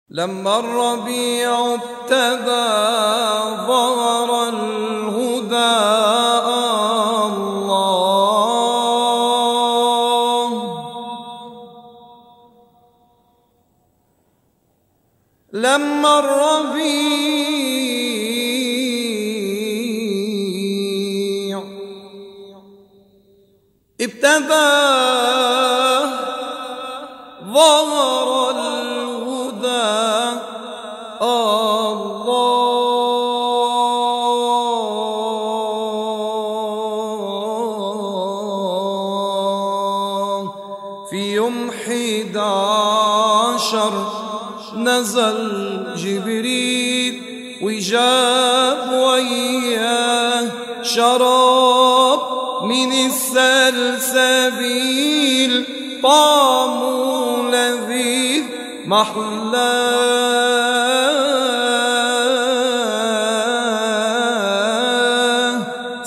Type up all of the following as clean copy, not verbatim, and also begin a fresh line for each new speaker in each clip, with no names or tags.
لما الربيع ابتدى ظهر الهدى الله. لما الربيع ابتدى ظهر الهدى الله. في يوم 11 نزل جبريل وجاب وياه شراب من السلسبيل طعمه لذيذ محلاه.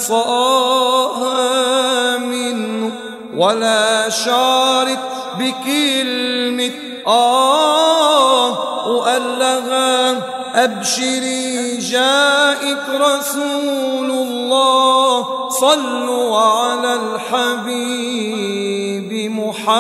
صاها منه ولا شعرت بكلمة وقال لها أبشري جاءك رسول الله، صلوا على الحبيب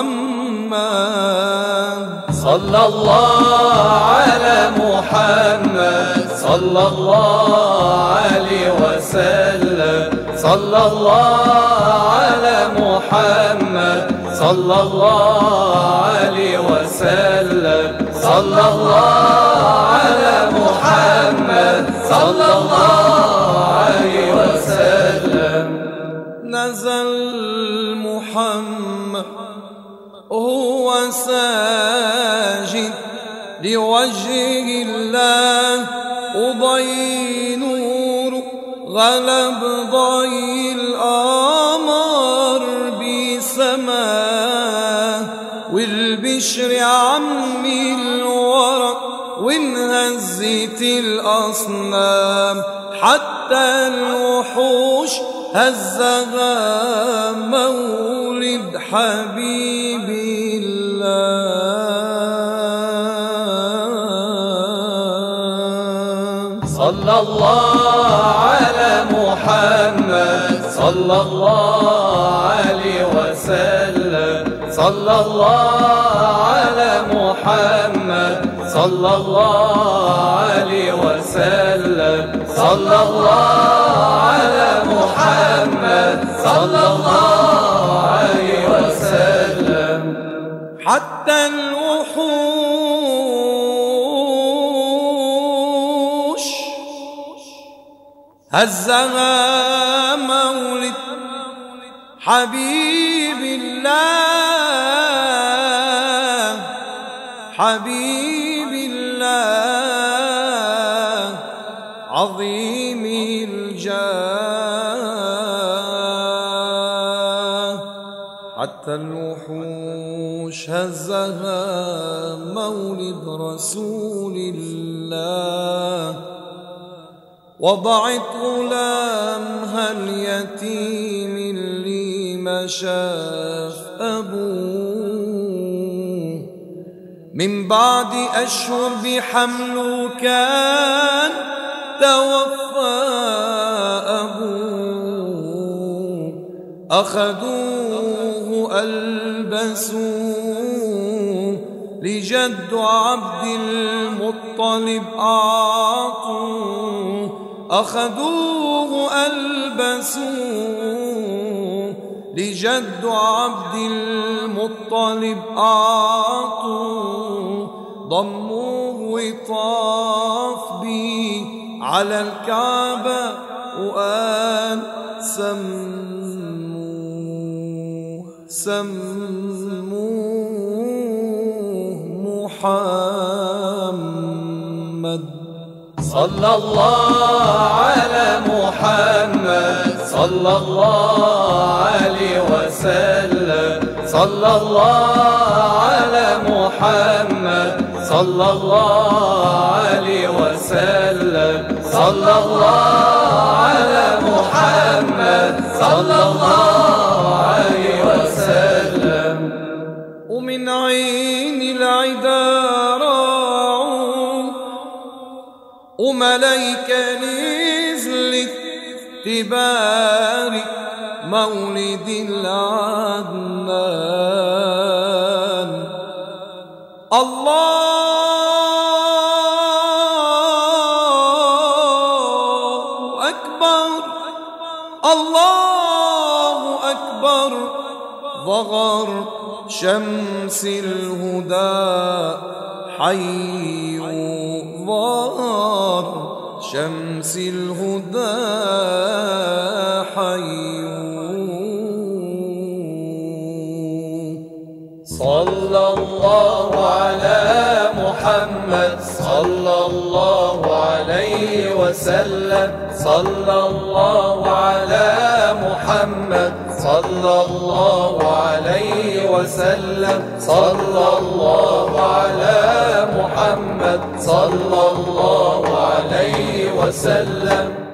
محمد.
صلى الله على محمد صلى الله عليه وسلم. صلى الله على محمد صلى الله عليه وسلم. صلى الله على محمد صلى الله عليه وسلم.
نزل محمد هو ساجد لوجه الله، وضي نور غلب ضي القمر بسماه، والبشر عمي الورق وانهزت الأصنام، حتى الوحوش هزها مولد حبيب الله.
صلى الله على محمد صلى الله عليه وسلم. صلى الله على محمد صلى الله عليه وسلم. صلى الله على محمد صلى الله عليه وسلم.
حتى الوحوش هزها مولد حبيب الله، حبيب الله عظيم الجاه. حتى الوحوش هزها مولد رسول الله، وضعت غلامها اليتيم اللي ما شاف أبوه، من بعد أشهر بحمله كان توفى أبوه. أخذوه ألبسوه لجد عبد المطلب أعطوه. أخذوه ألبسوه لجد عبد المطلب أعطوه. ضموه وطاف بي على الكعبة وقال سموه محمد.
صلى الله على محمد صلى الله عليه وسلم. صلى الله على محمد صلى الله عليه وسلم. صلى الله على محمد صلى الله عليه وسلم.
ومن عين العدا راعوا وملايكة نزلت تبارك مولد العدنان. الله أكبر الله أكبر ظهر شمس الهدى حي ظهر شمس الهدى حي.
صلى الله على محمد صلى الله عليه وسلم. صلى الله على محمد صلى الله عليه وسلم. صلى الله على محمد صلى الله عليه وسلم.